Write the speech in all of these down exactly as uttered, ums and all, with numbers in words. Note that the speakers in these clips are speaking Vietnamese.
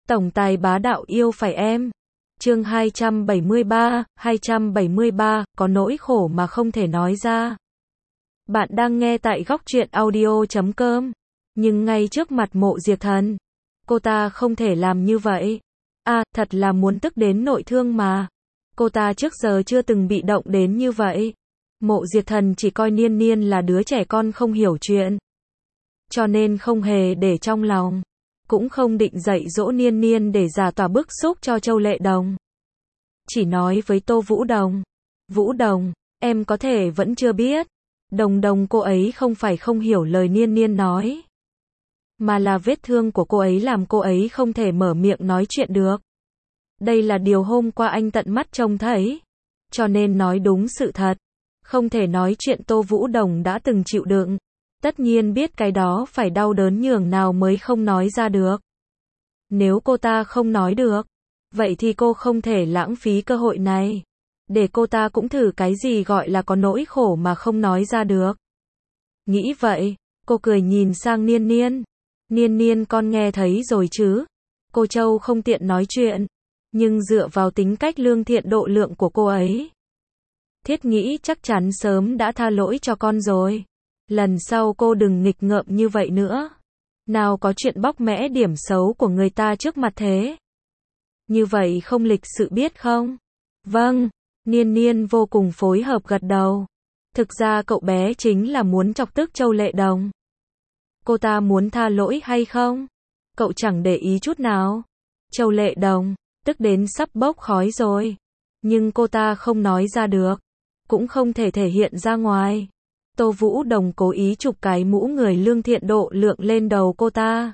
Tổng tài bá đạo yêu phải em. Chương hai trăm bảy mươi ba, hai trăm bảy mươi ba, có nỗi khổ mà không thể nói ra. Bạn đang nghe tại góc truyện audio chấm com. Nhưng ngay trước mặt Mộ Diệp Thần, cô ta không thể làm như vậy. À, thật là muốn tức đến nội thương mà. Cô ta trước giờ chưa từng bị động đến như vậy. Mộ Diệp Thần chỉ coi Niên Niên là đứa trẻ con không hiểu chuyện, cho nên không hề để trong lòng, cũng không định dạy dỗ Niên Niên để giải tỏa bức xúc cho Châu Lệ Đồng. Chỉ nói với Tô Vũ Đồng, Vũ Đồng, em có thể vẫn chưa biết, Đồng Đồng cô ấy không phải không hiểu lời Niên Niên nói, mà là vết thương của cô ấy làm cô ấy không thể mở miệng nói chuyện được. Đây là điều hôm qua anh tận mắt trông thấy, cho nên nói đúng sự thật. Không thể nói chuyện Tô Vũ Đồng đã từng chịu đựng, tất nhiên biết cái đó phải đau đớn nhường nào mới không nói ra được. Nếu cô ta không nói được, vậy thì cô không thể lãng phí cơ hội này, để cô ta cũng thử cái gì gọi là có nỗi khổ mà không nói ra được. Nghĩ vậy, cô cười nhìn sang Niên Niên. Niên Niên con nghe thấy rồi chứ? Cô Châu không tiện nói chuyện, nhưng dựa vào tính cách lương thiện độ lượng của cô ấy, Thiết nghĩ chắc chắn sớm đã tha lỗi cho con rồi. Lần sau cô đừng nghịch ngợm như vậy nữa. Nào có chuyện bóc mẽ điểm xấu của người ta trước mặt thế. Như vậy không lịch sự biết không? Vâng, Niên Niên vô cùng phối hợp gật đầu. Thực ra cậu bé chính là muốn chọc tức Châu Lệ Đồng. Cô ta muốn tha lỗi hay không? Cậu chẳng để ý chút nào. Châu Lệ Đồng, tức đến sắp bốc khói rồi. Nhưng cô ta không nói ra được, cũng không thể thể hiện ra ngoài. Tô Vũ Đồng cố ý chụp cái mũ người lương thiện độ lượng lên đầu cô ta.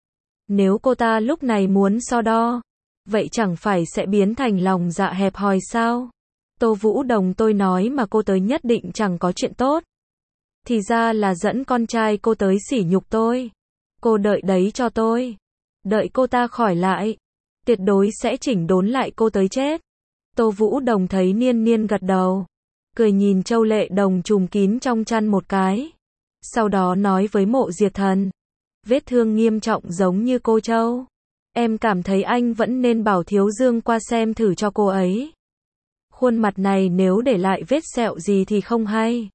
Nếu cô ta lúc này muốn so đo, vậy chẳng phải sẽ biến thành lòng dạ hẹp hòi sao? Tô Vũ Đồng tôi nói mà cô tới nhất định chẳng có chuyện tốt. Thì ra là dẫn con trai cô tới sỉ nhục tôi. Cô đợi đấy cho tôi. Đợi cô ta khỏi lại, tuyệt đối sẽ chỉnh đốn lại cô tới chết. Tô Vũ Đồng thấy Niên Niên gật đầu, cười nhìn Châu Lệ Đồng trùm kín trong chăn một cái. Sau đó nói với Mộ Diệp Thần, vết thương nghiêm trọng giống như cô Châu. Em cảm thấy anh vẫn nên bảo Thiếu Dương qua xem thử cho cô ấy. Khuôn mặt này nếu để lại vết sẹo gì thì không hay.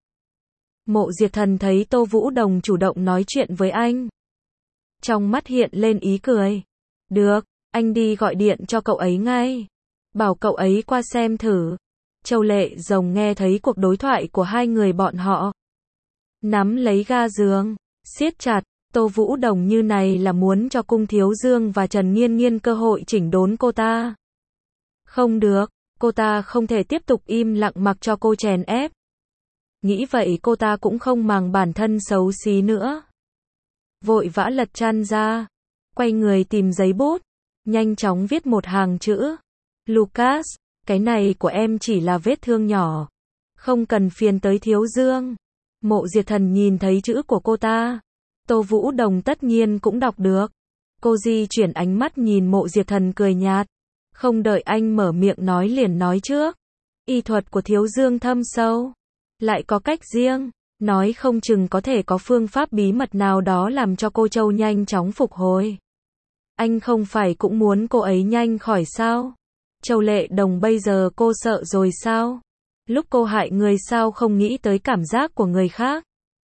Mộ Diệp Thần thấy Tô Vũ Đồng chủ động nói chuyện với anh, trong mắt hiện lên ý cười. Được, anh đi gọi điện cho cậu ấy ngay. Bảo cậu ấy qua xem thử. Châu Lệ Rồng nghe thấy cuộc đối thoại của hai người bọn họ, nắm lấy ga giường, siết chặt. Tô Vũ Đồng như này là muốn cho Cung Thiếu Dương và Trần Nghiên Nghiên cơ hội chỉnh đốn cô ta. Không được, cô ta không thể tiếp tục im lặng mặc cho cô chèn ép. Nghĩ vậy cô ta cũng không màng bản thân xấu xí nữa. Vội vã lật chăn ra, quay người tìm giấy bút, nhanh chóng viết một hàng chữ. Lucas, cái này của em chỉ là vết thương nhỏ, không cần phiền tới Thiếu Dương. Mộ Diệp Thần nhìn thấy chữ của cô ta, Tô Vũ Đồng tất nhiên cũng đọc được. Cô di chuyển ánh mắt nhìn Mộ Diệp Thần cười nhạt, không đợi anh mở miệng nói liền nói trước. Y thuật của Thiếu Dương thâm sâu, lại có cách riêng, nói không chừng có thể có phương pháp bí mật nào đó làm cho cô Châu nhanh chóng phục hồi. Anh không phải cũng muốn cô ấy nhanh khỏi sao? Châu Lệ Đồng bây giờ cô sợ rồi sao? Lúc cô hại người sao không nghĩ tới cảm giác của người khác?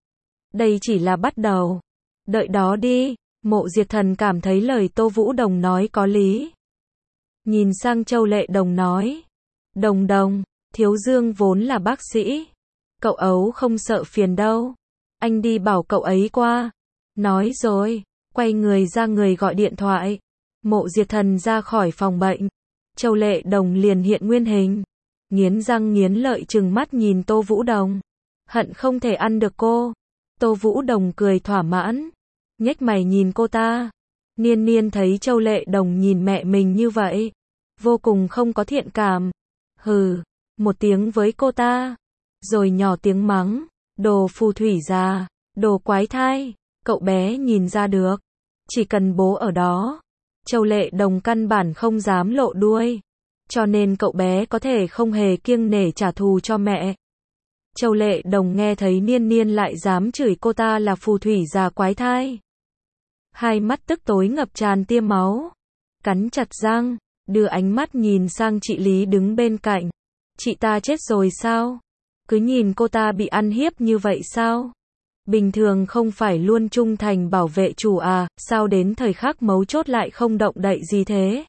Đây chỉ là bắt đầu. Đợi đó đi. Mộ Diệp Thần cảm thấy lời Tô Vũ Đồng nói có lý. Nhìn sang Châu Lệ Đồng nói, Đồng Đồng, Thiếu Dương vốn là bác sĩ, cậu ấu không sợ phiền đâu. Anh đi bảo cậu ấy qua. Nói rồi, quay người ra người gọi điện thoại. Mộ Diệp Thần ra khỏi phòng bệnh. Châu Lệ Đồng liền hiện nguyên hình, nghiến răng nghiến lợi trừng mắt nhìn Tô Vũ Đồng, hận không thể ăn được cô. Tô Vũ Đồng cười thỏa mãn, nhếch mày nhìn cô ta. Niên Niên thấy Châu Lệ Đồng nhìn mẹ mình như vậy, vô cùng không có thiện cảm. Hừ, một tiếng với cô ta, rồi nhỏ tiếng mắng, đồ phù thủy già, đồ quái thai. Cậu bé nhìn ra được, chỉ cần bố ở đó, Châu Lệ Đồng căn bản không dám lộ đuôi, cho nên cậu bé có thể không hề kiêng nể trả thù cho mẹ. Châu Lệ Đồng nghe thấy Niên Niên lại dám chửi cô ta là phù thủy già quái thai, hai mắt tức tối ngập tràn tia máu. cắn chặt răng, đưa ánh mắt nhìn sang chị Lý đứng bên cạnh. Chị ta chết rồi sao? Cứ nhìn cô ta bị ăn hiếp như vậy sao? Bình thường không phải luôn trung thành bảo vệ chủ à, sao đến thời khắc mấu chốt lại không động đậy gì thế?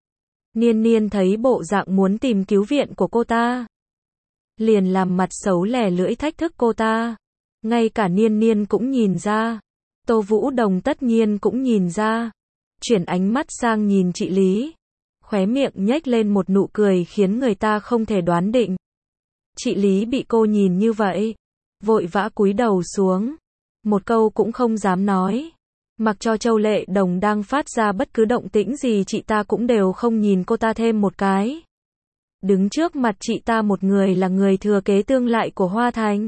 Niên Niên thấy bộ dạng muốn tìm cứu viện của cô ta, liền làm mặt xấu lè lưỡi thách thức cô ta. Ngay cả Niên Niên cũng nhìn ra. Tô Vũ Đồng tất nhiên cũng nhìn ra. Chuyển ánh mắt sang nhìn chị Lý. Khóe miệng nhếch lên một nụ cười khiến người ta không thể đoán định. Chị Lý bị cô nhìn như vậy, vội vã cúi đầu xuống. Một câu cũng không dám nói. Mặc cho Châu Lệ Đồng đang phát ra bất cứ động tĩnh gì chị ta cũng đều không nhìn cô ta thêm một cái. Đứng trước mặt chị ta một người là người thừa kế tương lai của Hoa Thành.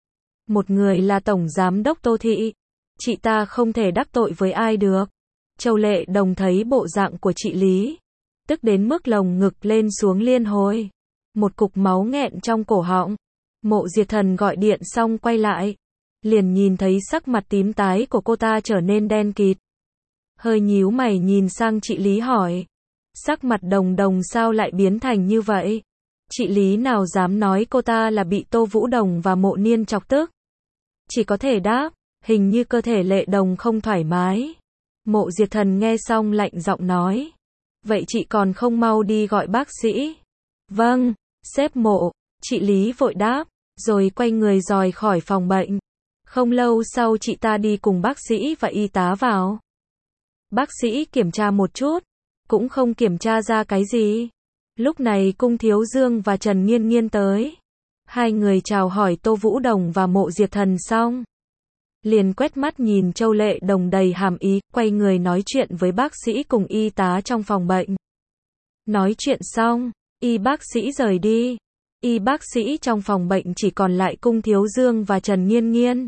Một người là Tổng Giám đốc Tô Thị. Chị ta không thể đắc tội với ai được. Châu Lệ Đồng thấy bộ dạng của chị Lý, tức đến mức lồng ngực lên xuống liên hồi. Một cục máu nghẹn trong cổ họng. Mộ Diệt Thần gọi điện xong quay lại, liền nhìn thấy sắc mặt tím tái của cô ta trở nên đen kịt. Hơi nhíu mày nhìn sang chị Lý hỏi. Sắc mặt Đồng Đồng sao lại biến thành như vậy? Chị Lý nào dám nói cô ta là bị Tô Vũ Đồng và Mộ Niên chọc tức. Chỉ có thể đáp, hình như cơ thể Lệ Đồng không thoải mái. Mộ Diệt Thần nghe xong lạnh giọng nói. Vậy chị còn không mau đi gọi bác sĩ? Vâng, sếp Mộ, chị Lý vội đáp, rồi quay người rời khỏi phòng bệnh. Không lâu sau chị ta đi cùng bác sĩ và y tá vào. Bác sĩ kiểm tra một chút, cũng không kiểm tra ra cái gì. Lúc này Cung Thiếu Dương và Trần Nghiên Nghiên tới. Hai người chào hỏi Tô Vũ Đồng và Mộ Diệt Thần xong, liền quét mắt nhìn Châu Lệ Đồng đầy hàm ý, quay người nói chuyện với bác sĩ cùng y tá trong phòng bệnh. Nói chuyện xong, y bác sĩ rời đi. Y bác sĩ trong phòng bệnh chỉ còn lại Cung Thiếu Dương và Trần Nghiên Nghiên.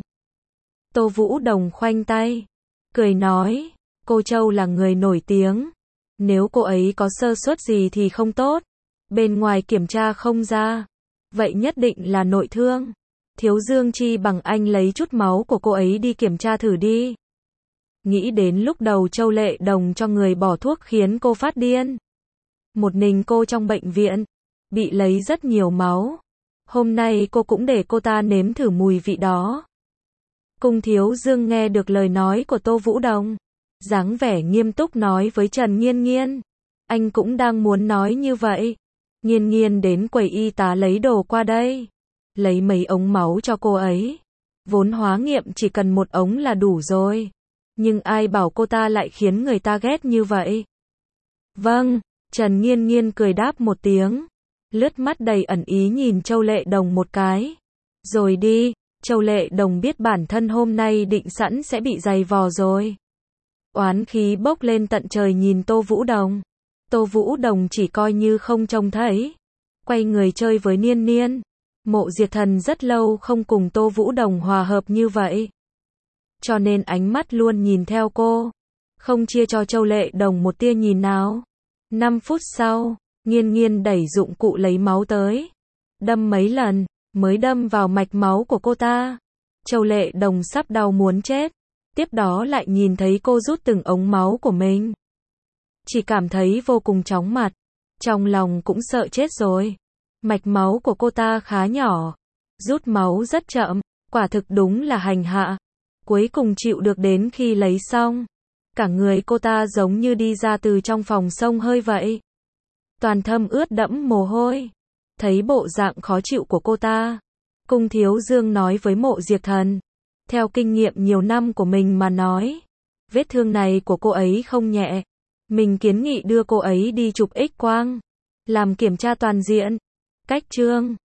Tô Vũ Đồng khoanh tay, cười nói, cô Châu là người nổi tiếng. Nếu cô ấy có sơ suất gì thì không tốt. Bên ngoài kiểm tra không ra, vậy nhất định là nội thương. Thiếu Dương chi bằng anh lấy chút máu của cô ấy đi kiểm tra thử đi. Nghĩ đến lúc đầu Châu Lệ Đồng cho người bỏ thuốc khiến cô phát điên. Một mình cô trong bệnh viện, bị lấy rất nhiều máu. Hôm nay cô cũng để cô ta nếm thử mùi vị đó. Cung Thiếu Dương nghe được lời nói của Tô Vũ Đồng, dáng vẻ nghiêm túc nói với Trần Nghiên Nghiên. Anh cũng đang muốn nói như vậy. Nghiên Nghiên đến quầy y tá lấy đồ qua đây. Lấy mấy ống máu cho cô ấy. Vốn hóa nghiệm chỉ cần một ống là đủ rồi. Nhưng ai bảo cô ta lại khiến người ta ghét như vậy. Vâng, Trần Nghiên Nghiên cười đáp một tiếng. Lướt mắt đầy ẩn ý nhìn Châu Lệ Đồng một cái. Rồi đi. Châu Lệ Đồng biết bản thân hôm nay định sẵn sẽ bị giày vò rồi. Oán khí bốc lên tận trời nhìn Tô Vũ Đồng. Tô Vũ Đồng chỉ coi như không trông thấy. Quay người chơi với Niên Niên. Mộ Diệt Thần rất lâu không cùng Tô Vũ Đồng hòa hợp như vậy. Cho nên ánh mắt luôn nhìn theo cô. Không chia cho Châu Lệ Đồng một tia nhìn nào. năm phút sau, Nghiên Nghiên đẩy dụng cụ lấy máu tới. Đâm mấy lần, mới đâm vào mạch máu của cô ta. Châu Lệ Đồng sắp đau muốn chết. Tiếp đó lại nhìn thấy cô rút từng ống máu của mình. Chỉ cảm thấy vô cùng chóng mặt. Trong lòng cũng sợ chết rồi. Mạch máu của cô ta khá nhỏ. Rút máu rất chậm. Quả thực đúng là hành hạ. Cuối cùng chịu được đến khi lấy xong. Cả người cô ta giống như đi ra từ trong phòng xông hơi vậy. Toàn thân ướt đẫm mồ hôi. Thấy bộ dạng khó chịu của cô ta, Cung Thiếu Dương nói với Mộ Diệt Thần. Theo kinh nghiệm nhiều năm của mình mà nói, vết thương này của cô ấy không nhẹ. Mình kiến nghị đưa cô ấy đi chụp X quang, làm kiểm tra toàn diện. Cách chương